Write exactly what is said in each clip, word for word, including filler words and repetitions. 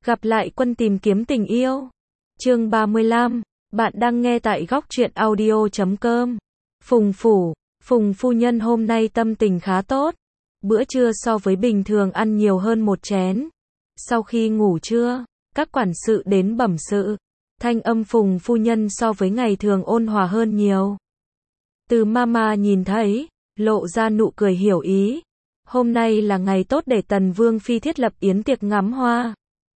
Gặp lại quân tìm kiếm tình yêu. Chương ba mươi lăm. Bạn đang nghe tại góc truyện audio chấm com. Phùng phủ, Phùng phu nhân hôm nay tâm tình khá tốt. Bữa trưa so với bình thường ăn nhiều hơn một chén. Sau khi ngủ trưa, các quản sự đến bẩm sự. Thanh âm Phùng phu nhân so với ngày thường ôn hòa hơn nhiều. Từ mama nhìn thấy, lộ ra nụ cười hiểu ý. Hôm nay là ngày tốt để Tần Vương Phi thiết lập yến tiệc ngắm hoa.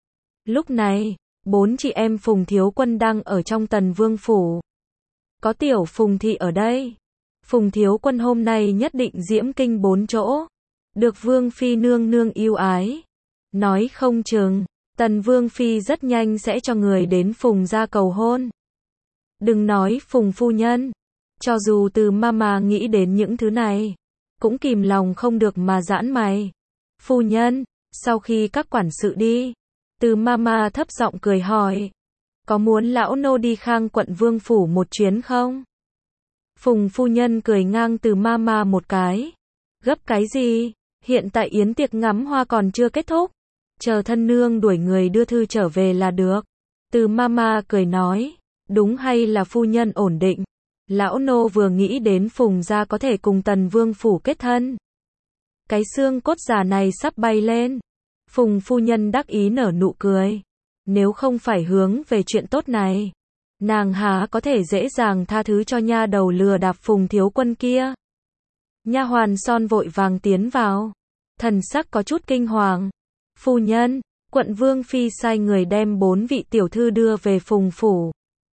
Lúc này, bốn chị em Phùng Thiếu Quân đang ở trong Tần Vương Phủ. Có tiểu Phùng Thị ở đây. Phùng Thiếu Quân hôm nay nhất định diễm kinh bốn chỗ. Được Vương Phi nương nương yêu ái. Nói không chừng, Tần Vương Phi rất nhanh sẽ cho người đến Phùng gia cầu hôn. Đừng nói Phùng phu nhân. Cho dù từ mama nghĩ đến những thứ này, cũng kìm lòng không được mà giãn mày. Phu nhân, sau khi các quản sự đi, từ mama thấp giọng cười hỏi. Có muốn lão nô đi Khang quận Vương Phủ một chuyến không? Phùng phu nhân cười ngang từ mama một cái. Gấp cái gì? Hiện tại yến tiệc ngắm hoa còn chưa kết thúc. Chờ thân nương đuổi người đưa thư trở về là được. Từ mama cười nói. Đúng hay là phu nhân ổn định? Lão nô vừa nghĩ đến Phùng gia có thể cùng Tần Vương Phủ kết thân. Cái xương cốt già này sắp bay lên. Phùng phu nhân đắc ý nở nụ cười. Nếu không phải hướng về chuyện tốt này, nàng há có thể dễ dàng tha thứ cho nha đầu lừa đạp Phùng Thiếu Quân kia. Nha hoàn Son vội vàng tiến vào. Thần sắc có chút kinh hoàng. Phu nhân, quận Vương Phi sai người đem bốn vị tiểu thư đưa về Phùng Phủ.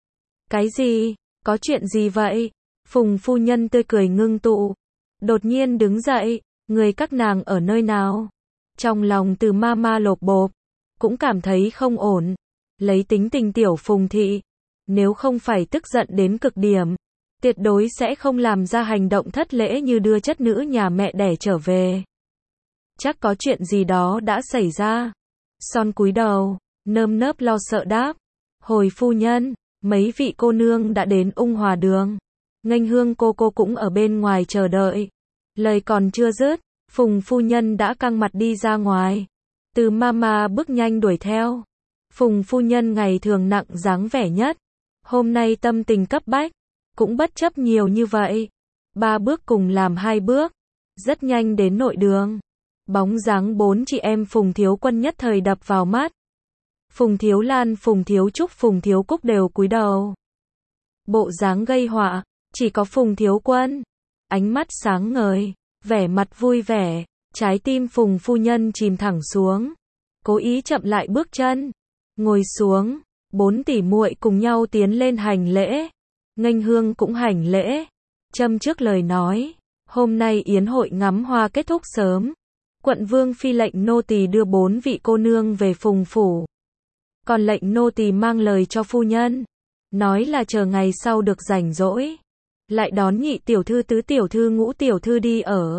Cái gì? Có chuyện gì vậy? Phùng phu nhân tươi cười ngưng tụ. Đột nhiên đứng dậy. Người các nàng ở nơi nào? Trong lòng từ mama lộp bộp. Cũng cảm thấy không ổn. Lấy tính tình tiểu Phùng Thị. Nếu không phải tức giận đến cực điểm, tuyệt đối sẽ không làm ra hành động thất lễ như đưa chất nữ nhà mẹ đẻ trở về. Chắc có chuyện gì đó đã xảy ra. Son cúi đầu, nơm nớp lo sợ đáp. Hồi phu nhân, mấy vị cô nương đã đến Ung Hòa Đường. Nghênh Hương cô cô cũng ở bên ngoài chờ đợi. Lời còn chưa dứt, Phùng phu nhân đã căng mặt đi ra ngoài. Từ mama bước nhanh đuổi theo. Phùng phu nhân ngày thường nặng dáng vẻ nhất. Hôm nay tâm tình cấp bách, cũng bất chấp nhiều như vậy. Ba bước cùng làm hai bước. Rất nhanh đến nội đường. Bóng dáng bốn chị em Phùng Thiếu Quân nhất thời đập vào mắt. Phùng Thiếu Lan, Phùng Thiếu Trúc, Phùng Thiếu Cúc đều cúi đầu. Bộ dáng gây họa, chỉ có Phùng Thiếu Quân. Ánh mắt sáng ngời, vẻ mặt vui vẻ, trái tim Phùng phu nhân chìm thẳng xuống. Cố ý chậm lại bước chân. Ngồi xuống, bốn tỷ muội cùng nhau tiến lên hành lễ. Nghênh Hương cũng hành lễ. Châm trước lời nói, hôm nay yến hội ngắm hoa kết thúc sớm. Quận Vương Phi lệnh nô tỳ đưa bốn vị cô nương về Phùng Phủ. Còn lệnh nô tỳ mang lời cho phu nhân. Nói là chờ ngày sau được rảnh rỗi. Lại đón nhị tiểu thư, tứ tiểu thư, ngũ tiểu thư đi ở.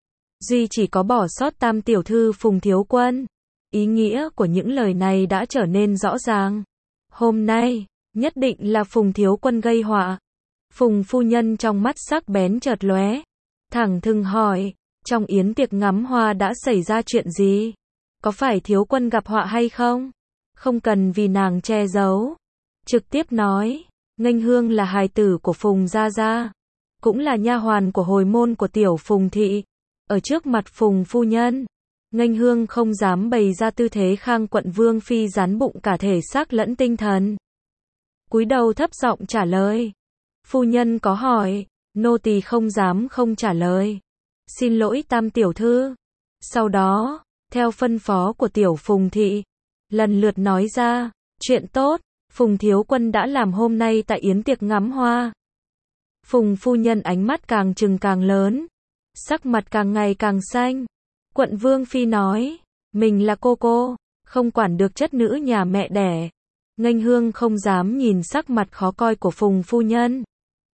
Duy chỉ có bỏ sót tam tiểu thư Phùng Thiếu Quân. Ý nghĩa của những lời này đã trở nên rõ ràng. Hôm nay, nhất định là Phùng Thiếu Quân gây họa. Phùng phu nhân trong mắt sắc bén chợt lóe. Thẳng thừng hỏi, trong yến tiệc ngắm hoa đã xảy ra chuyện gì? Có phải Thiếu Quân gặp họa hay không? Không cần vì nàng che giấu. Trực tiếp nói, Nghênh Hương là hài tử của Phùng gia gia. Cũng là nha hoàn của hồi môn của tiểu Phùng Thị. Ở trước mặt Phùng phu nhân, Nghênh Hương không dám bày ra tư thế Khang quận Vương Phi rắn bụng cả thể xác lẫn tinh thần. Cúi đầu thấp giọng trả lời. Phu nhân có hỏi, nô tỳ không dám không trả lời. Xin lỗi tam tiểu thư. Sau đó, theo phân phó của tiểu Phùng Thị, lần lượt nói ra, chuyện tốt, Phùng Thiếu Quân đã làm hôm nay tại yến tiệc ngắm hoa. Phùng phu nhân ánh mắt càng trừng càng lớn, sắc mặt càng ngày càng xanh. Quận Vương Phi nói, mình là cô cô, không quản được chất nữ nhà mẹ đẻ. Nghênh Hương không dám nhìn sắc mặt khó coi của Phùng phu nhân.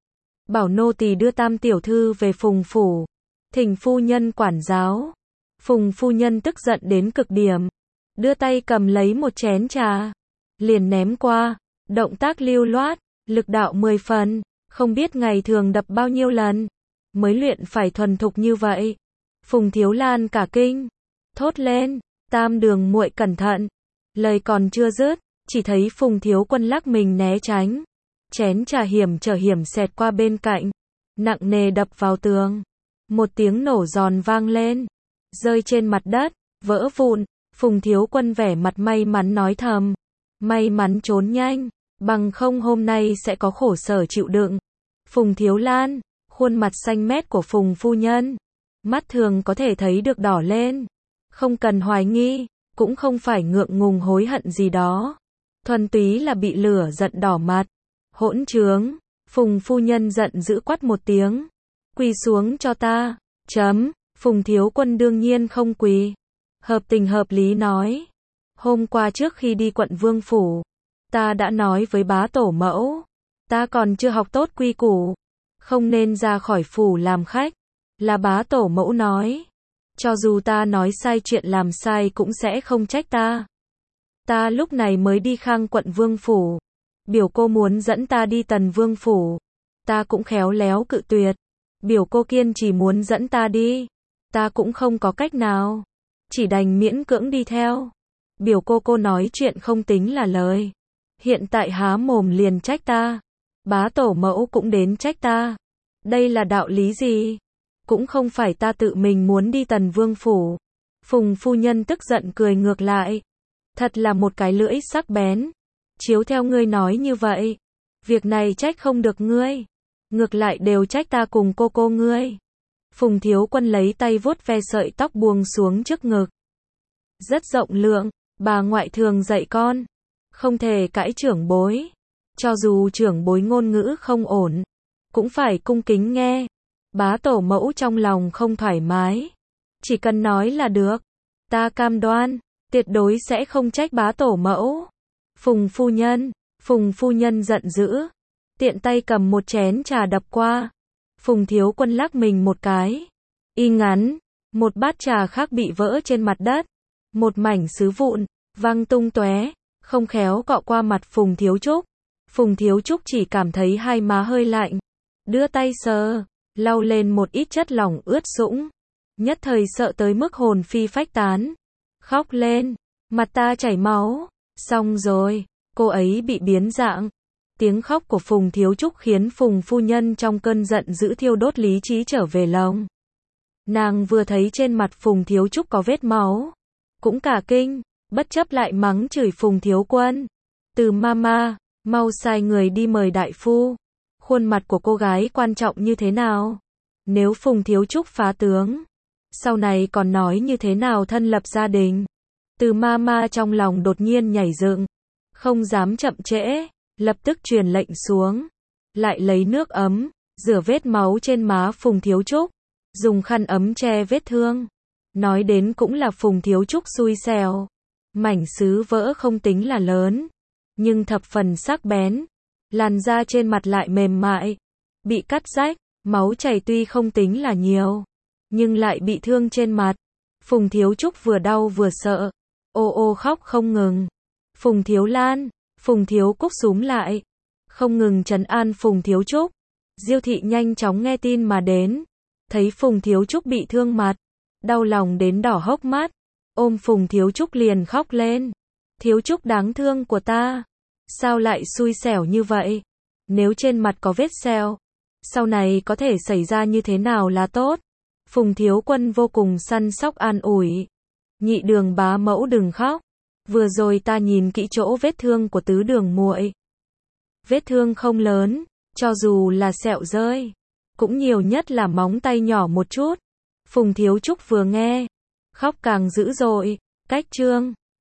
Bảo nô tỳ đưa tam tiểu thư về Phùng Phủ, thỉnh phu nhân quản giáo. Phùng phu nhân tức giận đến cực điểm, đưa tay cầm lấy một chén trà, liền ném qua, động tác lưu loát, lực đạo mười phần, không biết ngày thường đập bao nhiêu lần, mới luyện phải thuần thục như vậy. Phùng Thiếu Lan cả kinh, thốt lên, tam đường muội cẩn thận. Lời còn chưa dứt, chỉ thấy Phùng Thiếu Quân lắc mình né tránh. Chén trà hiểm trở hiểm xẹt qua bên cạnh, nặng nề đập vào tường. Một tiếng nổ giòn vang lên, rơi trên mặt đất, vỡ vụn. Phùng Thiếu Quân vẻ mặt may mắn nói thầm, may mắn trốn nhanh, bằng không hôm nay sẽ có khổ sở chịu đựng. Phùng Thiếu Lan, khuôn mặt xanh mét của Phùng phu nhân, mắt thường có thể thấy được đỏ lên. Không cần hoài nghi, cũng không phải ngượng ngùng hối hận gì đó, thuần túy là bị lửa giận đỏ mặt. Hỗn trướng, Phùng phu nhân giận dữ quát một tiếng, quỳ xuống cho ta. Chấm, Phùng Thiếu Quân đương nhiên không quỳ, hợp tình hợp lý nói, hôm qua trước khi đi quận Vương phủ, ta đã nói với bá tổ mẫu, ta còn chưa học tốt quy củ, không nên ra khỏi phủ làm khách, là bá tổ mẫu nói, cho dù ta nói sai chuyện làm sai cũng sẽ không trách ta. Ta lúc này mới đi Khang quận Vương phủ, biểu cô muốn dẫn ta đi Tần Vương phủ, ta cũng khéo léo cự tuyệt. Biểu cô kiên chỉ muốn dẫn ta đi, ta cũng không có cách nào, chỉ đành miễn cưỡng đi theo. Biểu cô cô nói chuyện không tính là lời, hiện tại há mồm liền trách ta, bá tổ mẫu cũng đến trách ta. Đây là đạo lý gì? Cũng không phải ta tự mình muốn đi Tần Vương phủ. Phùng phu nhân tức giận cười ngược lại, thật là một cái lưỡi sắc bén, chiếu theo ngươi nói như vậy, việc này trách không được ngươi, ngược lại đều trách ta cùng cô cô ngươi. Phùng Thiếu Quân lấy tay vuốt ve sợi tóc buông xuống trước ngực, rất rộng lượng, bà ngoại thường dạy con, không thể cãi trưởng bối, cho dù trưởng bối ngôn ngữ không ổn, cũng phải cung kính nghe. Bá tổ mẫu trong lòng không thoải mái, chỉ cần nói là được, ta cam đoan, tuyệt đối sẽ không trách bá tổ mẫu. Phùng phu nhân, Phùng phu nhân giận dữ, tiện tay cầm một chén trà đập qua. Phùng Thiếu Quân lắc mình một cái, y ngắn, một bát trà khác bị vỡ trên mặt đất, một mảnh sứ vụn văng tung tóe, không khéo cọ qua mặt Phùng Thiếu Trúc. Phùng Thiếu Trúc chỉ cảm thấy hai má hơi lạnh, đưa tay sờ, lau lên một ít chất lỏng ướt sũng, nhất thời sợ tới mức hồn phi phách tán, khóc lên, mặt ta chảy máu, xong rồi, cô ấy bị biến dạng. Tiếng khóc của Phùng Thiếu Trúc khiến Phùng phu nhân trong cơn giận dữ thiêu đốt lý trí trở về lòng. Nàng vừa thấy trên mặt Phùng Thiếu Trúc có vết máu, cũng cả kinh, bất chấp lại mắng chửi Phùng Thiếu Quân. Từ mama, mau sai người đi mời đại phu. Khuôn mặt của cô gái quan trọng như thế nào? Nếu Phùng Thiếu Trúc phá tướng, sau này còn nói như thế nào thân lập gia đình? Từ mama trong lòng đột nhiên nhảy dựng, không dám chậm trễ, lập tức truyền lệnh xuống, lại lấy nước ấm, rửa vết máu trên má Phùng Thiếu Trúc, dùng khăn ấm che vết thương. Nói đến cũng là Phùng Thiếu Trúc xui xẻo, mảnh sứ vỡ không tính là lớn, nhưng thập phần sắc bén, làn da trên mặt lại mềm mại, bị cắt rách, máu chảy tuy không tính là nhiều, nhưng lại bị thương trên mặt. Phùng Thiếu Trúc vừa đau vừa sợ, ô ô khóc không ngừng. Phùng Thiếu Lan, Phùng Thiếu Cúc xúm lại, không ngừng trấn an Phùng Thiếu Trúc. Diêu thị nhanh chóng nghe tin mà đến, thấy Phùng Thiếu Trúc bị thương mặt, đau lòng đến đỏ hốc mắt, ôm Phùng Thiếu Trúc liền khóc lên. Thiếu Trúc đáng thương của ta, sao lại xui xẻo như vậy? Nếu trên mặt có vết sẹo, sau này có thể xảy ra như thế nào là tốt? Phùng Thiếu Quân vô cùng săn sóc an ủi. Nhị đường bá mẫu đừng khóc, vừa rồi ta nhìn kỹ chỗ vết thương của tứ đường muội. Vết thương không lớn, cho dù là sẹo rơi, cũng nhiều nhất là móng tay nhỏ một chút. Phùng Thiếu Trúc vừa nghe, khóc càng dữ dội, cách trương.